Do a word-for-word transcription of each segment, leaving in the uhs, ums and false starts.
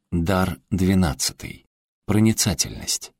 Дар двенадцатый. Проницательность.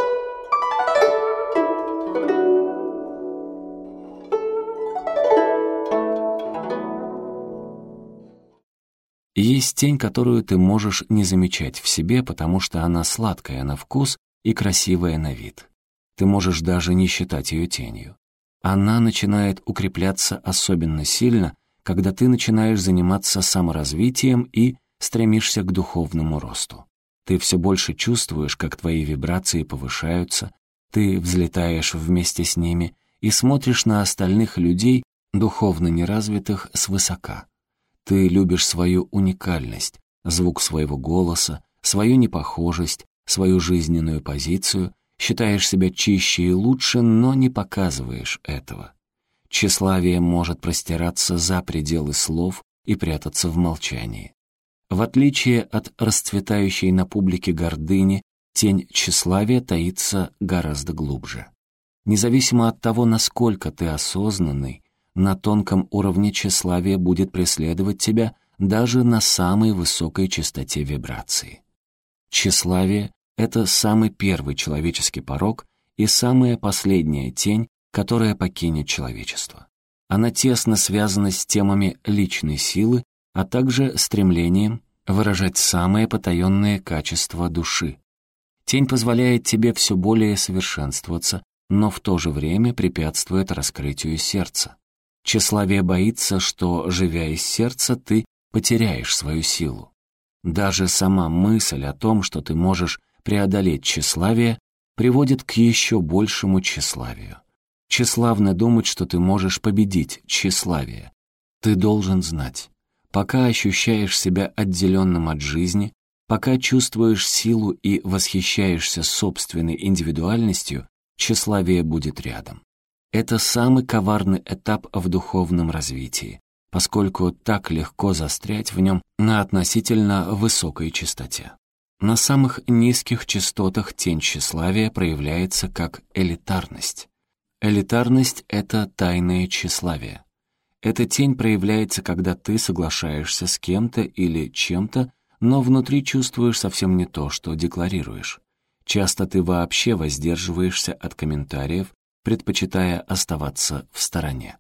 Есть тень, которую ты можешь не замечать в себе, потому что она сладкая на вкус и красивая на вид. Ты можешь даже не считать ее тенью. Она начинает укрепляться особенно сильно, когда ты начинаешь заниматься саморазвитием и стремишься к духовному росту. Ты все больше чувствуешь, как твои вибрации повышаются, ты взлетаешь вместе с ними и смотришь на остальных людей, духовно неразвитых, свысока. Ты любишь свою уникальность, звук своего голоса, свою непохожесть, свою жизненную позицию, считаешь себя чище и лучше, но не показываешь этого. Тщеславие может простираться за пределы слов и прятаться в молчании. В отличие от расцветающей на публике гордыни, тень тщеславия таится гораздо глубже. Независимо от того, насколько ты осознанный, на тонком уровне тщеславие будет преследовать тебя даже на самой высокой частоте вибрации. Тщеславие — это самый первый человеческий порок и самая последняя тень, которая покинет человечество. Она тесно связана с темами личной силы, а также стремлением выражать самые потаенные качества души. Тень позволяет тебе все более совершенствоваться, но в то же время препятствует раскрытию сердца. Тщеславие боится, что, живя из сердца, ты потеряешь свою силу. Даже сама мысль о том, что ты можешь преодолеть тщеславие, приводит к еще большему тщеславию. Тщеславно думать, что ты можешь победить тщеславие. Ты должен знать, пока ощущаешь себя отделенным от жизни, пока чувствуешь силу и восхищаешься собственной индивидуальностью, тщеславие будет рядом. Это самый коварный этап в духовном развитии, поскольку так легко застрять в нем на относительно высокой частоте. На самых низких частотах тень тщеславия проявляется как элитарность. Элитарность — это тайное тщеславие. Эта тень проявляется, когда ты соглашаешься с кем-то или чем-то, но внутри чувствуешь совсем не то, что декларируешь. Часто ты вообще воздерживаешься от комментариев, предпочитая оставаться в стороне.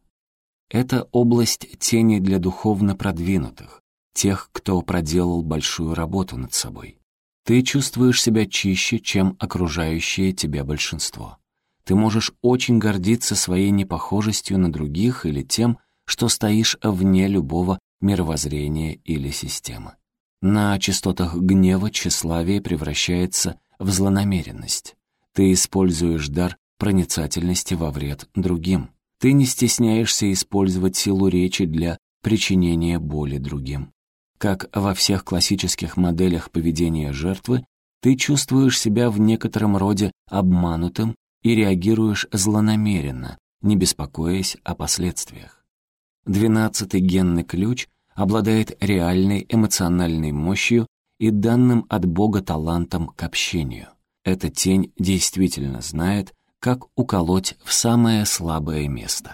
Это область тени для духовно продвинутых, тех, кто проделал большую работу над собой. Ты чувствуешь себя чище, чем окружающее тебя большинство. Ты можешь очень гордиться своей непохожестью на других или тем, что стоишь вне любого мировоззрения или системы. На частотах гнева тщеславие превращается в злонамеренность. Ты используешь дар проницательности во вред другим. Ты не стесняешься использовать силу речи для причинения боли другим. Как во всех классических моделях поведения жертвы, ты чувствуешь себя в некотором роде обманутым и реагируешь злонамеренно, не беспокоясь о последствиях. Двенадцатый генный ключ обладает реальной эмоциональной мощью и данным от Бога талантом к общению. Эта тень действительно знает, как уколоть в самое слабое место.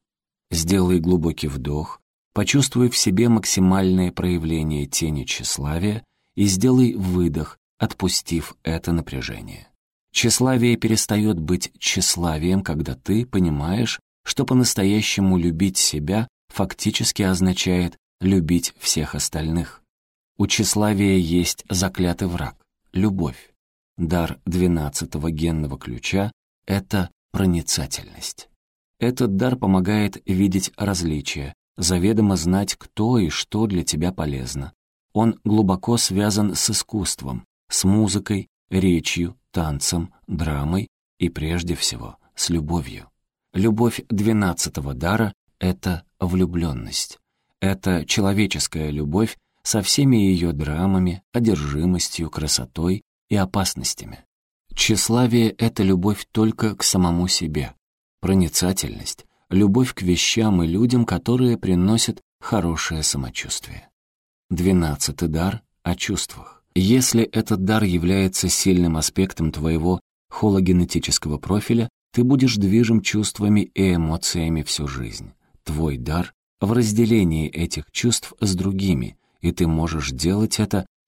Сделай глубокий вдох, почувствуй в себе максимальное проявление тени тщеславия и сделай выдох, отпустив это напряжение. Тщеславие перестает быть тщеславием, когда ты понимаешь, что по-настоящему любить себя фактически означает любить всех остальных. У тщеславия есть заклятый враг — любовь. Дар двенадцатого генного ключа — это проницательность. Этот дар помогает видеть различия, заведомо знать, кто и что для тебя полезно. Он глубоко связан с искусством, с музыкой, речью, танцем, драмой и, прежде всего, с любовью. Любовь двенадцатого дара — это влюбленность. Это человеческая любовь со всеми ее драмами, одержимостью, красотой и опасностями. Тщеславие — это любовь только к самому себе. Проницательность — любовь к вещам и людям, которые приносят хорошее самочувствие. Двенадцатый дар — о чувствах. Если этот дар является сильным аспектом твоего хологенетического профиля, ты будешь движим чувствами и эмоциями всю жизнь. Твой дар в разделении этих чувств с другими, и ты можешь делать это,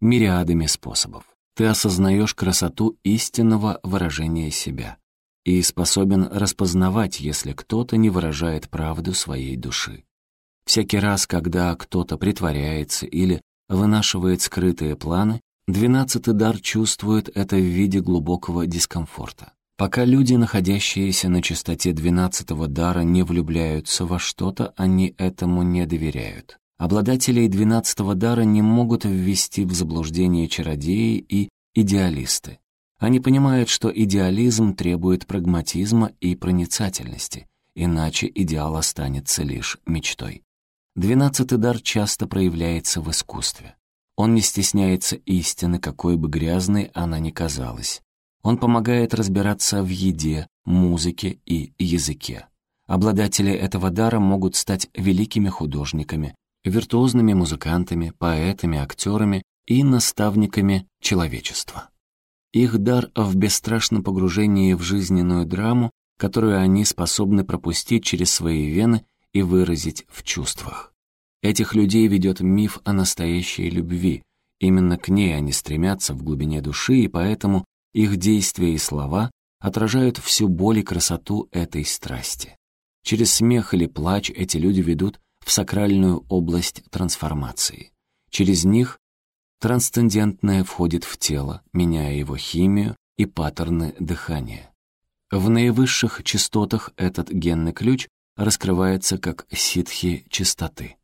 мириадами способов. Ты осознаешь красоту истинного выражения себя и способен распознавать, если кто-то не выражает правду своей души. Всякий раз, когда кто-то притворяется или вынашивает скрытые планы, двенадцатый дар чувствует это в виде глубокого дискомфорта. Пока люди, находящиеся на чистоте двенадцатого дара, не влюбляются во что-то, они этому не доверяют. Обладателей двенадцатого дара не могут ввести в заблуждение чародеи и идеалисты. Они понимают, что идеализм требует прагматизма и проницательности, иначе идеал останется лишь мечтой. Двенадцатый дар часто проявляется в искусстве. Он не стесняется истины, какой бы грязной она ни казалась. Он помогает разбираться в еде, музыке и языке. Обладатели этого дара могут стать великими художниками, виртуозными музыкантами, поэтами, актерами и наставниками человечества. Их дар в бесстрашном погружении в жизненную драму, которую они способны пропустить через свои вены и выразить в чувствах. Этих людей ведет миф о настоящей любви. Именно к ней они стремятся в глубине души, и поэтому их действия и слова отражают всю боль и красоту этой страсти. Через смех или плач эти люди ведут в сакральную область трансформации. Через них трансцендентное входит в тело, меняя его химию и паттерны дыхания. В наивысших частотах этот генный ключ раскрывается как ситхи чистоты.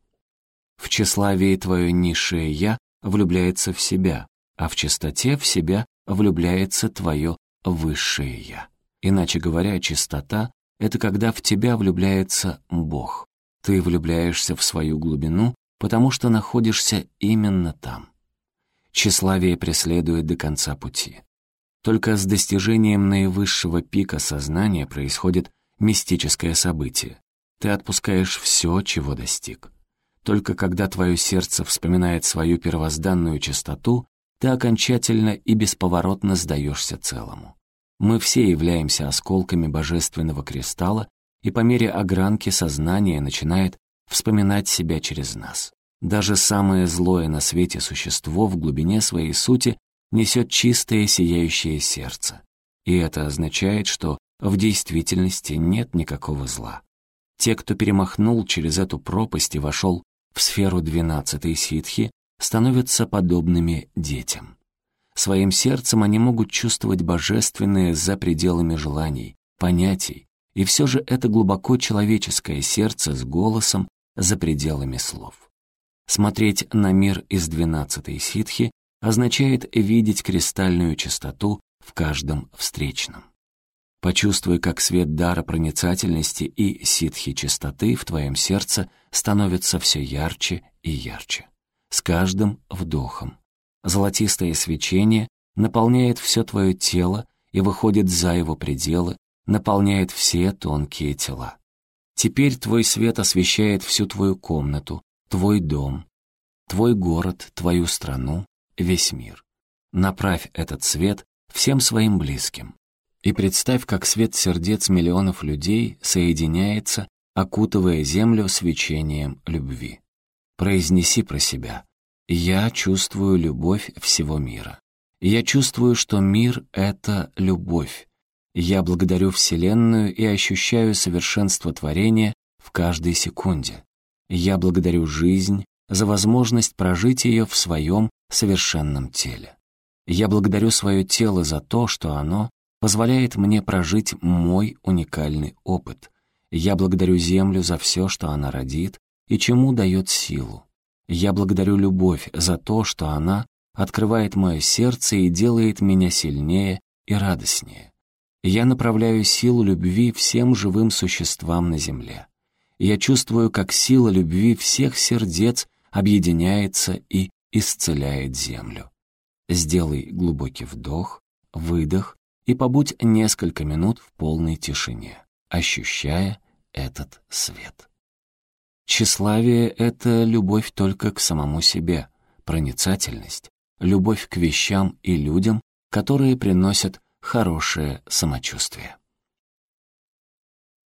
В тщеславии твое низшее «я» влюбляется в себя, а в чистоте в себя влюбляется твое высшее «я». Иначе говоря, чистота — это когда в тебя влюбляется Бог. Ты влюбляешься в свою глубину, потому что находишься именно там. Тщеславие преследует до конца пути. Только с достижением наивысшего пика сознания происходит мистическое событие. Ты отпускаешь все, чего достиг. Только когда твое сердце вспоминает свою первозданную чистоту, ты окончательно и бесповоротно сдаешься целому. Мы все являемся осколками божественного кристалла, и по мере огранки сознание начинает вспоминать себя через нас. Даже самое злое на свете существо в глубине своей сути несет чистое сияющее сердце. И это означает, что в действительности нет никакого зла. Те, кто перемахнул через эту пропасть и вошел в сферу двенадцатой ситхи, становятся подобными детям. Своим сердцем они могут чувствовать божественное за пределами желаний, понятий, и все же это глубоко человеческое сердце с голосом за пределами слов. Смотреть на мир из двенадцатой ситхи означает видеть кристальную чистоту в каждом встречном. Почувствуй, как свет дара проницательности и ситхи чистоты в твоем сердце становится все ярче и ярче. С каждым вдохом. Золотистое свечение наполняет все твое тело и выходит за его пределы, наполняет все тонкие тела. Теперь твой свет освещает всю твою комнату, твой дом, твой город, твою страну, весь мир. Направь этот свет всем своим близким. И представь, как свет сердец миллионов людей соединяется, окутывая землю свечением любви. Произнеси про себя: «Я чувствую любовь всего мира. Я чувствую, что мир — это любовь. Я благодарю Вселенную и ощущаю совершенство творения в каждой секунде. Я благодарю жизнь за возможность прожить ее в своем совершенном теле. Я благодарю свое тело за то, что оно позволяет мне прожить мой уникальный опыт. Я благодарю Землю за все, что она родит и чему дает силу. Я благодарю любовь за то, что она открывает мое сердце и делает меня сильнее и радостнее. Я направляю силу любви всем живым существам на Земле. Я чувствую, как сила любви всех сердец объединяется и исцеляет Землю. Сделай глубокий вдох, выдох и побудь несколько минут в полной тишине, ощущая этот свет. Тщеславие — это любовь только к самому себе, проницательность, любовь к вещам и людям, которые приносят хорошее самочувствие.